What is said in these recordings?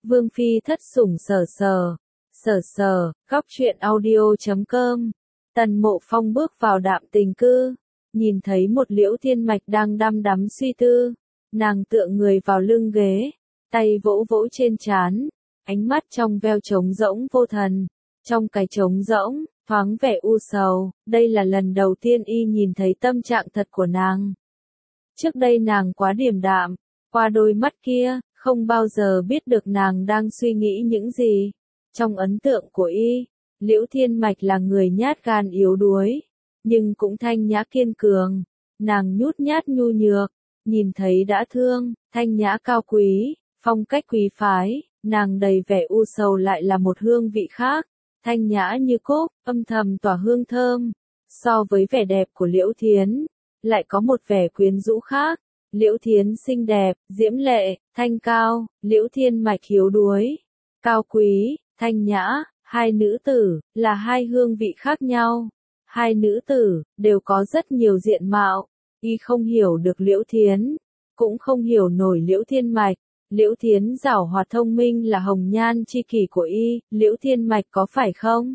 Vương phi thất sủng sở sở, góc truyện audio.com. Tần Mộ Phong bước vào Đạm Tình Cư, nhìn thấy một Liễu Thiên Mạch đang đăm đắm suy tư, nàng tựa người vào lưng ghế, tay vỗ vỗ trên trán, ánh mắt trong veo trống rỗng vô thần, trong cái trống rỗng, thoáng vẻ u sầu, đây là lần đầu tiên y nhìn thấy tâm trạng thật của nàng. Trước đây nàng quá điềm đạm, qua đôi mắt kia, không bao giờ biết được nàng đang suy nghĩ những gì. Trong ấn tượng của y, Liễu Thiên Mạch là người nhát gan yếu đuối, nhưng cũng thanh nhã kiên cường, nàng nhút nhát nhu nhược, nhìn thấy đã thương, thanh nhã cao quý, phong cách quý phái, nàng đầy vẻ u sầu lại là một hương vị khác, thanh nhã như cúc, âm thầm tỏa hương thơm. So với vẻ đẹp của Liễu Thiến, lại có một vẻ quyến rũ khác. Liễu Thiến xinh đẹp, diễm lệ, thanh cao, Liễu Thiên Mạch yếu đuối, cao quý, thanh nhã, hai nữ tử, là hai hương vị khác nhau. Hai nữ tử, đều có rất nhiều diện mạo, y không hiểu được Liễu Thiến, cũng không hiểu nổi Liễu Thiên Mạch. Liễu Thiến giảo hoạt thông minh là hồng nhan chi kỷ của y, Liễu Thiên Mạch có phải không?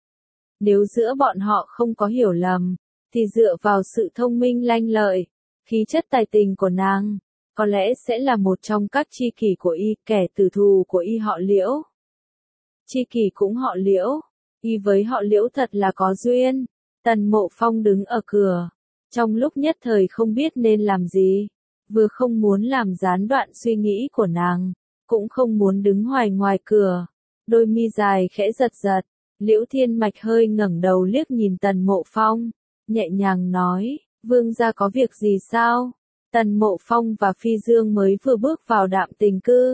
Nếu giữa bọn họ không có hiểu lầm, thì dựa vào sự thông minh lanh lợi, khí chất tài tình của nàng, có lẽ sẽ là một trong các tri kỷ của y, kẻ tử thù của y họ Liễu. Tri kỷ cũng họ Liễu, y với họ Liễu thật là có duyên. Tần Mộ Phong đứng ở cửa, trong lúc nhất thời không biết nên làm gì, vừa không muốn làm gián đoạn suy nghĩ của nàng, cũng không muốn đứng hoài ngoài cửa. Đôi mi dài khẽ giật giật, Liễu Thiên Mạch hơi ngẩng đầu liếc nhìn Tần Mộ Phong, nhẹ nhàng nói, vương gia có việc gì sao? Tần Mộ Phong và Phi Dương mới vừa bước vào Đạm Tình Cư.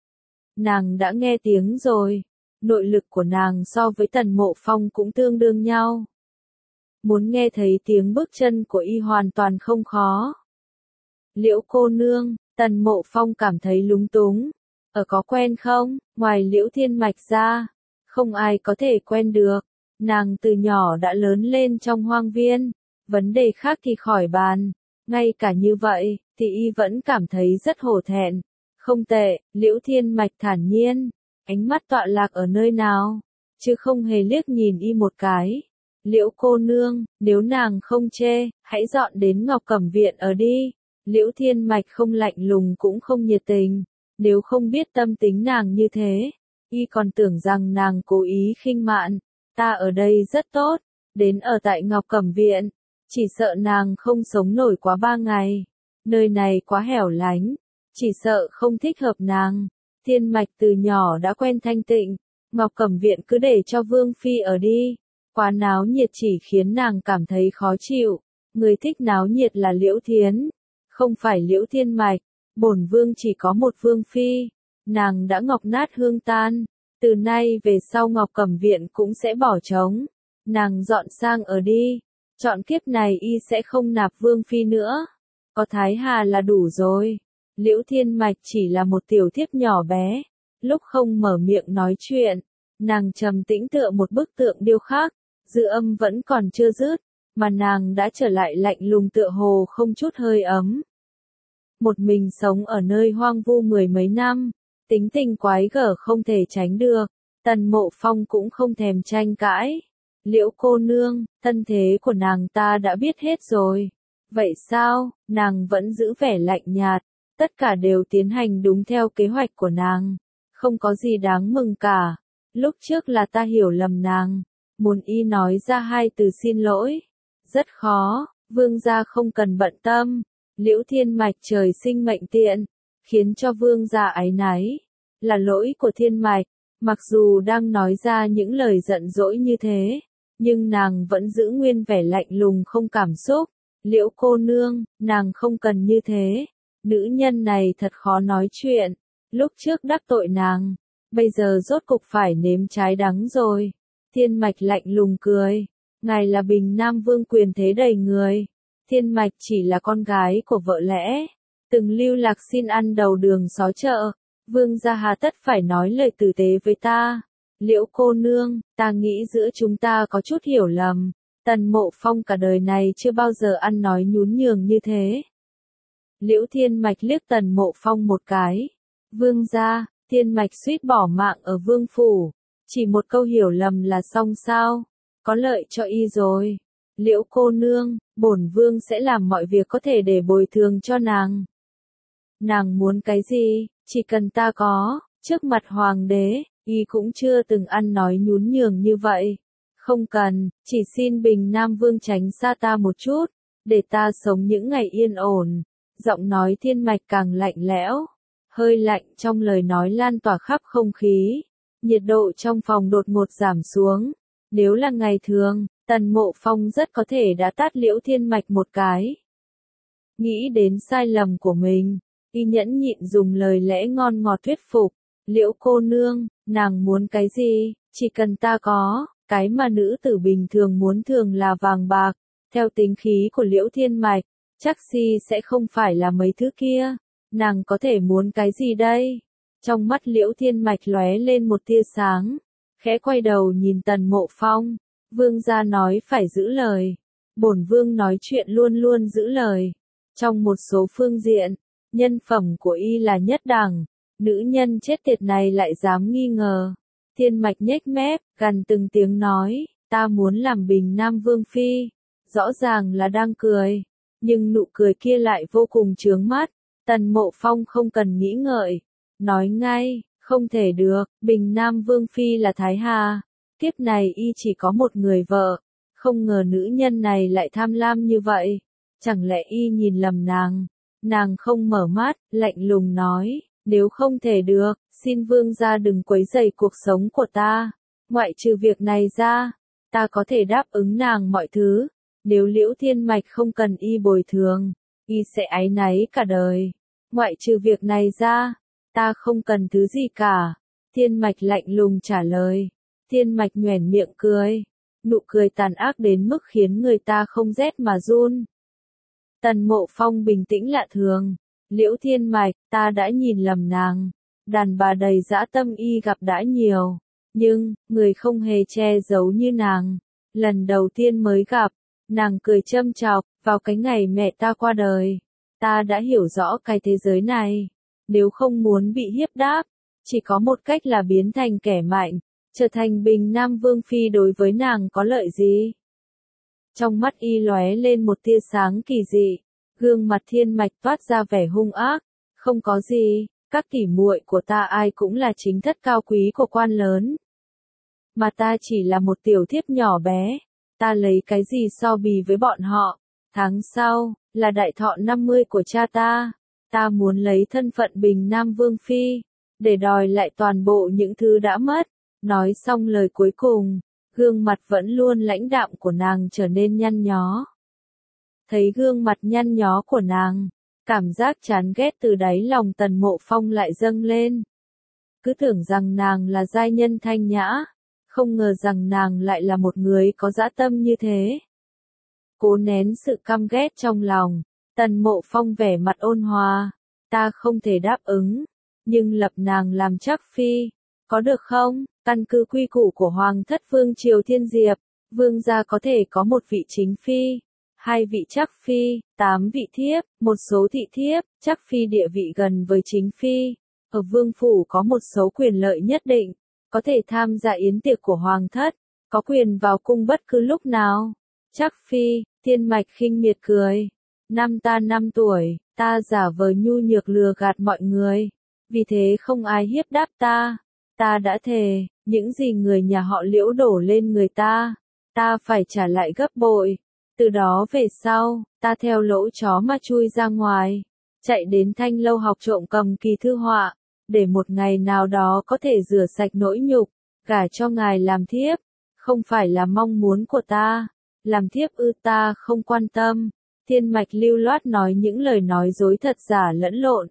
Nàng đã nghe tiếng rồi, nội lực của nàng so với Tần Mộ Phong cũng tương đương nhau. Muốn nghe thấy tiếng bước chân của y hoàn toàn không khó. Liễu cô nương, Tần Mộ Phong cảm thấy lúng túng. Có quen không? Ngoài Liễu Thiên Mạch ra, không ai có thể quen được. Nàng từ nhỏ đã lớn lên trong hoang viên. Vấn đề khác thì khỏi bàn. Ngay cả như vậy, thì y vẫn cảm thấy rất hổ thẹn. Không tệ, Liễu Thiên Mạch thản nhiên. Ánh mắt tọa lạc ở nơi nào? Chứ không hề liếc nhìn y một cái. Liễu cô nương, nếu nàng không chê, hãy dọn đến Ngọc Cẩm Viện ở đi. Liễu Thiên Mạch không lạnh lùng cũng không nhiệt tình. Nếu không biết tâm tính nàng như thế, y còn tưởng rằng nàng cố ý khinh mạn. Ta ở đây rất tốt, đến ở tại Ngọc Cẩm Viện, chỉ sợ nàng không sống nổi quá 3 ngày. Nơi này quá hẻo lánh, chỉ sợ không thích hợp nàng. Thiên Mạch từ nhỏ đã quen thanh tịnh, Ngọc Cẩm Viện cứ để cho Vương phi ở đi. Quá náo nhiệt chỉ khiến nàng cảm thấy khó chịu. Người thích náo nhiệt là Liễu Thiến, không phải Liễu Thiên Mạch. Bổn vương chỉ có một vương phi, nàng đã ngọc nát hương tan. Từ nay về sau Ngọc Cẩm Viện cũng sẽ bỏ trống. Nàng dọn sang ở đi. Chọn kiếp này y sẽ không nạp vương phi nữa. Có Thái Hà là đủ rồi. Liễu Thiên Mạch chỉ là một tiểu thiếp nhỏ bé. Lúc không mở miệng nói chuyện, nàng trầm tĩnh tựa một bức tượng điêu khắc. Dư âm vẫn còn chưa dứt, mà nàng đã trở lại lạnh lùng tựa hồ không chút hơi ấm. Một mình sống ở nơi hoang vu 10 mấy năm, tính tình quái gở không thể tránh được. Tần Mộ Phong cũng không thèm tranh cãi. Liễu cô nương, thân thế của nàng ta đã biết hết rồi. Vậy sao? Nàng vẫn giữ vẻ lạnh nhạt. Tất cả đều tiến hành đúng theo kế hoạch của nàng. Không có gì đáng mừng cả. Lúc trước là ta hiểu lầm nàng. Muốn y nói ra 2 từ xin lỗi. Rất khó, vương gia không cần bận tâm. Liễu Thiên Mạch trời sinh mệnh tiện, khiến cho vương gia áy náy. Là lỗi của Thiên Mạch, mặc dù đang nói ra những lời giận dỗi như thế, nhưng nàng vẫn giữ nguyên vẻ lạnh lùng không cảm xúc. Liễu cô nương, nàng không cần như thế. Nữ nhân này thật khó nói chuyện. Lúc trước đắc tội nàng, bây giờ rốt cục phải nếm trái đắng rồi. Thiên Mạch lạnh lùng cười. Ngài là Bình Nam Vương quyền thế đầy người. Thiên Mạch chỉ là con gái của vợ lẽ, từng lưu lạc xin ăn đầu đường xó chợ. Vương gia hà tất phải nói lời tử tế với ta. Liễu cô nương, ta nghĩ giữa chúng ta có chút hiểu lầm. Tần Mộ Phong cả đời này chưa bao giờ ăn nói nhún nhường như thế. Liễu Thiên Mạch liếc Tần Mộ Phong một cái. Vương gia, Thiên mạch suýt bỏ mạng ở vương phủ, chỉ một câu hiểu lầm là xong sao, có lợi cho y rồi. Liễu cô nương, bổn vương sẽ làm mọi việc có thể để bồi thường cho nàng. Nàng muốn cái gì, chỉ cần ta có, trước mặt hoàng đế, y cũng chưa từng ăn nói nhún nhường như vậy. Không cần, chỉ xin Bình Nam Vương tránh xa ta một chút, để ta sống những ngày yên ổn. Giọng nói thiên mạch càng lạnh lẽo, hơi lạnh trong lời nói lan tỏa khắp không khí. Nhiệt độ trong phòng đột ngột giảm xuống. Nếu là ngày thường, Tần Mộ Phong rất có thể đã tát Liễu Thiên Mạch một cái. Nghĩ đến sai lầm của mình, y nhẫn nhịn dùng lời lẽ ngon ngọt thuyết phục. Liễu cô nương, nàng muốn cái gì, chỉ cần ta có, cái mà nữ tử bình thường muốn thường là vàng bạc. Theo tính khí của Liễu Thiên Mạch, chắc gì sẽ không phải là mấy thứ kia. Nàng có thể muốn cái gì đây? Trong mắt Liễu Thiên Mạch lóe lên một tia sáng, khẽ quay đầu nhìn Tần Mộ Phong. Vương gia nói phải giữ lời. Bổn vương nói chuyện luôn luôn giữ lời. Trong một số phương diện, nhân phẩm của y là nhất đẳng. Nữ nhân chết tiệt này lại dám nghi ngờ. Thiên mạch nhếch mép, gằn từng tiếng nói, ta muốn làm Bình Nam Vương phi. Rõ ràng là đang cười, nhưng nụ cười kia lại vô cùng chướng mắt. Tần Mộ Phong không cần nghĩ ngợi, nói ngay, không thể được, Bình Nam Vương phi là Thái Hà. Kiếp này y chỉ có một người vợ, không ngờ nữ nhân này lại tham lam như vậy. Chẳng lẽ y nhìn lầm nàng? Nàng không mở mắt, lạnh lùng nói, nếu không thể được, xin vương gia đừng quấy rầy cuộc sống của ta. Ngoại trừ việc này ra, ta có thể đáp ứng nàng mọi thứ. Nếu Liễu Thiên Mạch không cần y bồi thường, y sẽ áy náy cả đời. Ngoại trừ việc này ra, ta không cần thứ gì cả. Thiên Mạch lạnh lùng trả lời. Thiên Mạch nhoẻn miệng cười, nụ cười tàn ác đến mức khiến người ta không rét mà run. Tần Mộ Phong bình tĩnh lạ thường, Liễu Thiên Mạch, ta đã nhìn lầm nàng. Đàn bà đầy dã tâm y gặp đã nhiều, nhưng, người không hề che giấu như nàng. Lần đầu tiên mới gặp, nàng cười châm chọc, vào cái ngày mẹ ta qua đời. Ta đã hiểu rõ cái thế giới này, nếu không muốn bị hiếp đáp, chỉ có một cách là biến thành kẻ mạnh. Trở thành Bình Nam Vương phi đối với nàng có lợi gì? Trong mắt y lóe lên một tia sáng kỳ dị, gương mặt Thiên Mạch toát ra vẻ hung ác. Không có gì, các tỉ muội của ta ai cũng là chính thất cao quý của quan lớn. Mà ta chỉ là một tiểu thiếp nhỏ bé, ta lấy cái gì so bì với bọn họ? Tháng sau, là đại thọ 50 của cha ta. Ta muốn lấy thân phận Bình Nam Vương phi, để đòi lại toàn bộ những thứ đã mất. Nói xong lời cuối cùng, gương mặt vẫn luôn lãnh đạm của nàng trở nên nhăn nhó. Thấy gương mặt nhăn nhó của nàng, cảm giác chán ghét từ đáy lòng Tần Mộ Phong lại dâng lên. Cứ tưởng rằng nàng là giai nhân thanh nhã, không ngờ rằng nàng lại là một người có dã tâm như thế. Cố nén sự căm ghét trong lòng, Tần Mộ Phong vẻ mặt ôn hòa, ta không thể đáp ứng, nhưng lập nàng làm trắc phi, có được không? Căn cứ quy củ của Hoàng thất Vương triều Thiên Diệp, vương gia có thể có một vị chính phi, 2 vị trắc phi, 8 vị thiếp, một số thị thiếp. Trắc phi địa vị gần với chính phi, ở vương phủ có một số quyền lợi nhất định, có thể tham gia yến tiệc của Hoàng thất, có quyền vào cung bất cứ lúc nào. Trắc phi, Thiên Mạch khinh miệt cười, năm ta 5 tuổi, ta giả vờ nhu nhược lừa gạt mọi người, vì thế không ai hiếp đáp ta. Ta đã thề, những gì người nhà họ Liễu đổ lên người ta phải trả lại gấp bội. Từ đó về sau, ta theo lỗ chó mà chui ra ngoài, chạy đến Thanh lâu học trộm cầm kỳ thư họa, để một ngày nào đó có thể rửa sạch nỗi nhục, gả cho ngài làm thiếp. Không phải là mong muốn của ta, làm thiếp ta không quan tâm. Thiên Mạch lưu loát nói những lời nói dối thật giả lẫn lộn.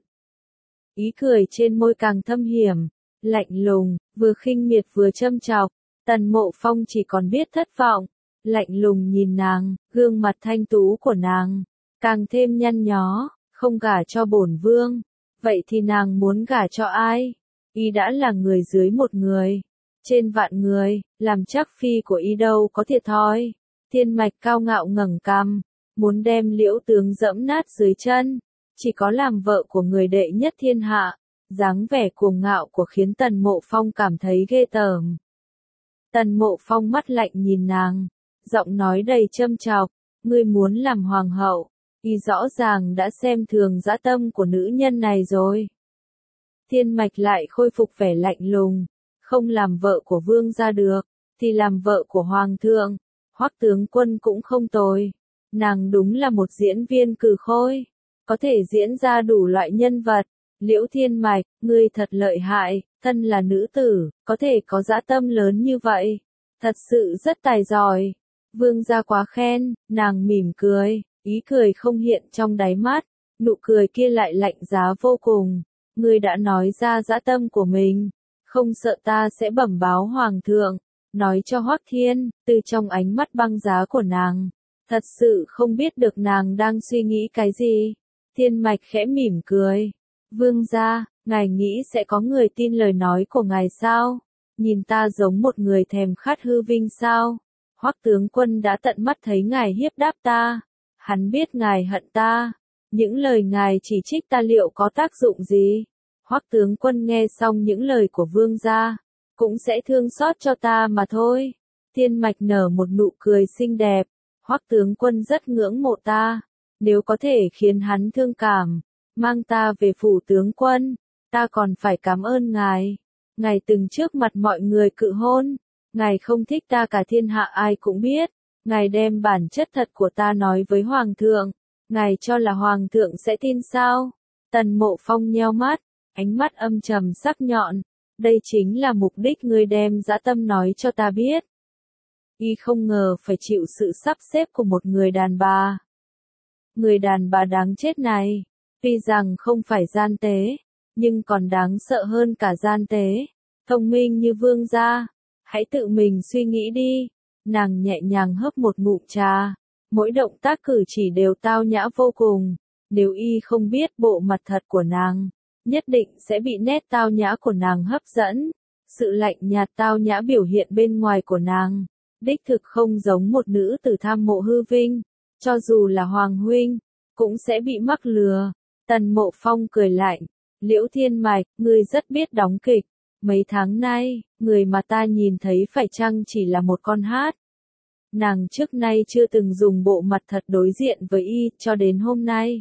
Ý cười trên môi càng thâm hiểm, lạnh lùng, vừa khinh miệt vừa châm chọc. Tần Mộ Phong chỉ còn biết thất vọng, lạnh lùng nhìn nàng, gương mặt thanh tú của nàng càng thêm nhăn nhó. Không gả cho bổn vương, vậy thì nàng muốn gả cho ai? Y đã là người dưới một người, trên vạn người, làm trắc phi của y đâu có thiệt thòi. Thiên Mạch cao ngạo ngẩng cằm, muốn đem Liễu tướng dẫm nát dưới chân. Chỉ có làm vợ của người đệ nhất thiên hạ, Dáng vẻ cuồng ngạo của khiến Tần Mộ Phong cảm thấy ghê tởm. Tần Mộ Phong mắt lạnh nhìn nàng, giọng nói đầy châm chọc, ngươi muốn làm hoàng hậu, y rõ ràng đã xem thường dã tâm của nữ nhân này rồi. Thiên Mạch lại khôi phục vẻ lạnh lùng, không làm vợ của vương gia được, thì làm vợ của hoàng thượng. Hoắc tướng quân cũng không tồi, nàng đúng là một diễn viên cừ khôi, có thể diễn ra đủ loại nhân vật. Liễu Thiên Mạch, ngươi thật lợi hại, thân là nữ tử, có thể có dã tâm lớn như vậy, thật sự rất tài giỏi. Vương gia quá khen, nàng mỉm cười, ý cười không hiện trong đáy mắt, nụ cười kia lại lạnh giá vô cùng. Ngươi đã nói ra dã tâm của mình, không sợ ta sẽ bẩm báo hoàng thượng, nói cho Hoắc Thiên. Từ trong ánh mắt băng giá của nàng, thật sự không biết được nàng đang suy nghĩ cái gì. Thiên Mạch khẽ mỉm cười, vương gia, ngài nghĩ sẽ có người tin lời nói của ngài sao? Nhìn ta giống một người thèm khát hư vinh sao? Hoắc tướng quân đã tận mắt thấy ngài hiếp đáp ta, hắn biết ngài hận ta, những lời ngài chỉ trích ta liệu có tác dụng gì? Hoắc tướng quân nghe xong những lời của vương gia, cũng sẽ thương xót cho ta mà thôi. Thiên Mạch nở một nụ cười xinh đẹp, Hoắc tướng quân rất ngưỡng mộ ta, nếu có thể khiến hắn thương cảm, mang ta về phủ tướng quân, ta còn phải cảm ơn ngài. Ngài từng trước mặt mọi người cự hôn, ngài không thích ta cả thiên hạ ai cũng biết, ngài đem bản chất thật của ta nói với hoàng thượng, ngài cho là hoàng thượng sẽ tin sao? Tần Mộ Phong nheo mắt, ánh mắt âm trầm sắc nhọn, đây chính là mục đích ngươi đem dã tâm nói cho ta biết. Y không ngờ phải chịu sự sắp xếp của một người đàn bà. Người đàn bà đáng chết này, tuy rằng không phải gian tế, nhưng còn đáng sợ hơn cả gian tế. Thông minh như vương gia, hãy tự mình suy nghĩ đi. Nàng nhẹ nhàng hớp một ngụm trà, mỗi động tác cử chỉ đều tao nhã vô cùng. Nếu y không biết bộ mặt thật của nàng, nhất định sẽ bị nét tao nhã của nàng hấp dẫn. Sự lạnh nhạt tao nhã biểu hiện bên ngoài của nàng, đích thực không giống một nữ tử tham mộ hư vinh, cho dù là hoàng huynh, cũng sẽ bị mắc lừa. Tần Mộ Phong cười lạnh, Liễu Thiên Mạch, ngươi rất biết đóng kịch, mấy tháng nay, người mà ta nhìn thấy phải chăng chỉ là một con hát. Nàng trước nay chưa từng dùng bộ mặt thật đối diện với y, cho đến hôm nay.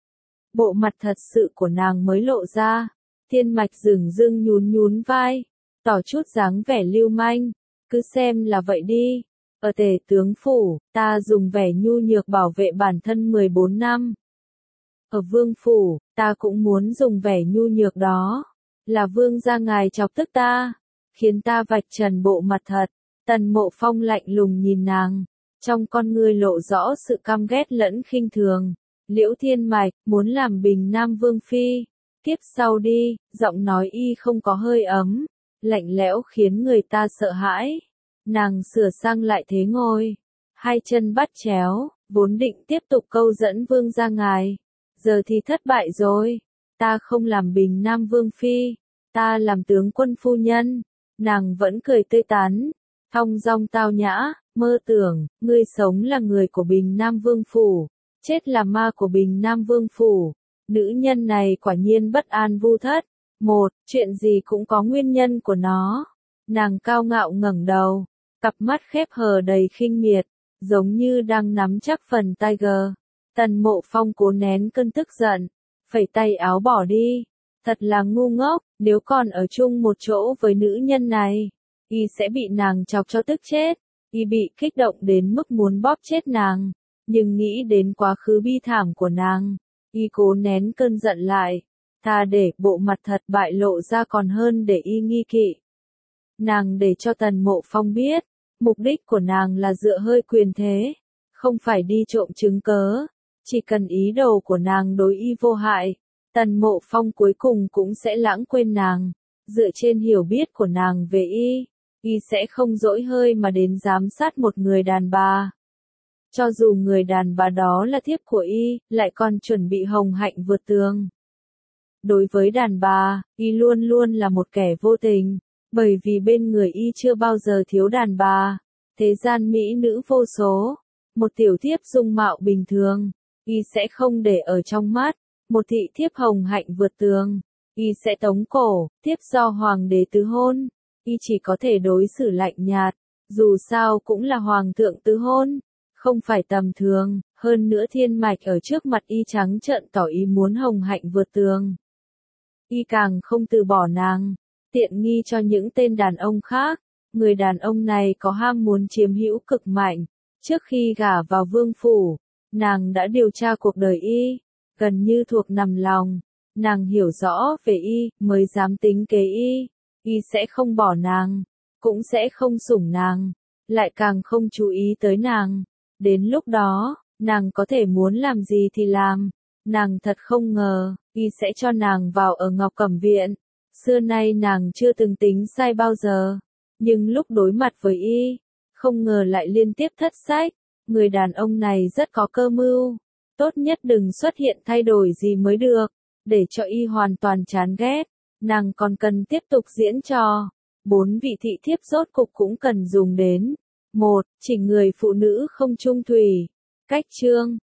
Bộ mặt thật sự của nàng mới lộ ra. Thiên Mạch dửng dưng nhún nhún vai, tỏ chút dáng vẻ lưu manh, cứ xem là vậy đi. Ở Tề tướng phủ, ta dùng vẻ nhu nhược bảo vệ bản thân 14 năm. Ở vương phủ, ta cũng muốn dùng vẻ nhu nhược đó. Là vương gia ngài chọc tức ta, khiến ta vạch trần bộ mặt thật. Tần Mộ Phong lạnh lùng nhìn nàng, trong con ngươi lộ rõ sự căm ghét lẫn khinh thường. Liễu Thiên Mạch, muốn làm Bình Nam Vương Phi. Tiếp sau đi, giọng nói y không có hơi ấm, lạnh lẽo khiến người ta sợ hãi. Nàng sửa sang lại thế ngồi, hai chân bắt chéo, vốn định tiếp tục câu dẫn vương gia ngài. Giờ thì thất bại rồi, ta không làm Bình Nam Vương Phi, ta làm tướng quân phu nhân. Nàng vẫn cười tươi tắn, thong dong tao nhã, mơ tưởng, ngươi sống là người của Bình Nam Vương Phủ, chết là ma của Bình Nam Vương Phủ. Nữ nhân này quả nhiên bất an vu thất. Một, chuyện gì cũng có nguyên nhân của nó. Nàng cao ngạo ngẩng đầu, cặp mắt khép hờ đầy khinh miệt, giống như đang nắm chắc phần Tiger. Tần Mộ Phong cố nén cơn tức giận, phẩy tay áo bỏ đi. Thật là ngu ngốc, nếu còn ở chung một chỗ với nữ nhân này, y sẽ bị nàng chọc cho tức chết. Y bị kích động đến mức muốn bóp chết nàng, nhưng nghĩ đến quá khứ bi thảm của nàng, y cố nén cơn giận lại, thà để bộ mặt thật bại lộ ra còn hơn để y nghi kỵ. Nàng để cho Tần Mộ Phong biết, mục đích của nàng là dựa hơi quyền thế, không phải đi trộm chứng cớ, chỉ cần ý đồ của nàng đối y vô hại, Tần Mộ Phong cuối cùng cũng sẽ lãng quên nàng. Dựa trên hiểu biết của nàng về y sẽ không dỗi hơi mà đến giám sát một người đàn bà. Cho dù người đàn bà đó là thiếp của y, lại còn chuẩn bị hồng hạnh vượt tường. Đối với đàn bà, y luôn luôn là một kẻ vô tình, bởi vì bên người y chưa bao giờ thiếu đàn bà. Thế gian mỹ nữ vô số, một tiểu thiếp dung mạo bình thường, y sẽ không để ở trong mắt. Một thị thiếp hồng hạnh vượt tường, y sẽ tống cổ, tiếp do hoàng đế tứ hôn. Y chỉ có thể đối xử lạnh nhạt, dù sao cũng là hoàng thượng tứ hôn, không phải tầm thường, hơn nữa Thiên Mạch ở trước mặt y trắng trợn tỏ ý muốn hồng hạnh vượt tường. Y càng không từ bỏ nàng, tiện nghi cho những tên đàn ông khác. Người đàn ông này có ham muốn chiếm hữu cực mạnh. Trước khi gả vào vương phủ, nàng đã điều tra cuộc đời y, gần như thuộc nằm lòng. Nàng hiểu rõ về y, mới dám tính kế y. Y sẽ không bỏ nàng, cũng sẽ không sủng nàng, lại càng không chú ý tới nàng. Đến lúc đó, nàng có thể muốn làm gì thì làm. Nàng thật không ngờ, y sẽ cho nàng vào ở Ngọc Cẩm Viện. Xưa nay nàng chưa từng tính sai bao giờ. Nhưng lúc đối mặt với y, không ngờ lại liên tiếp thất sách. Người đàn ông này rất có cơ mưu. Tốt nhất đừng xuất hiện thay đổi gì mới được, để cho y hoàn toàn chán ghét. Nàng còn cần tiếp tục diễn trò. 4 vị thị thiếp rốt cục cũng cần dùng đến. 1. Chỉnh người phụ nữ không trung thủy. Cách chương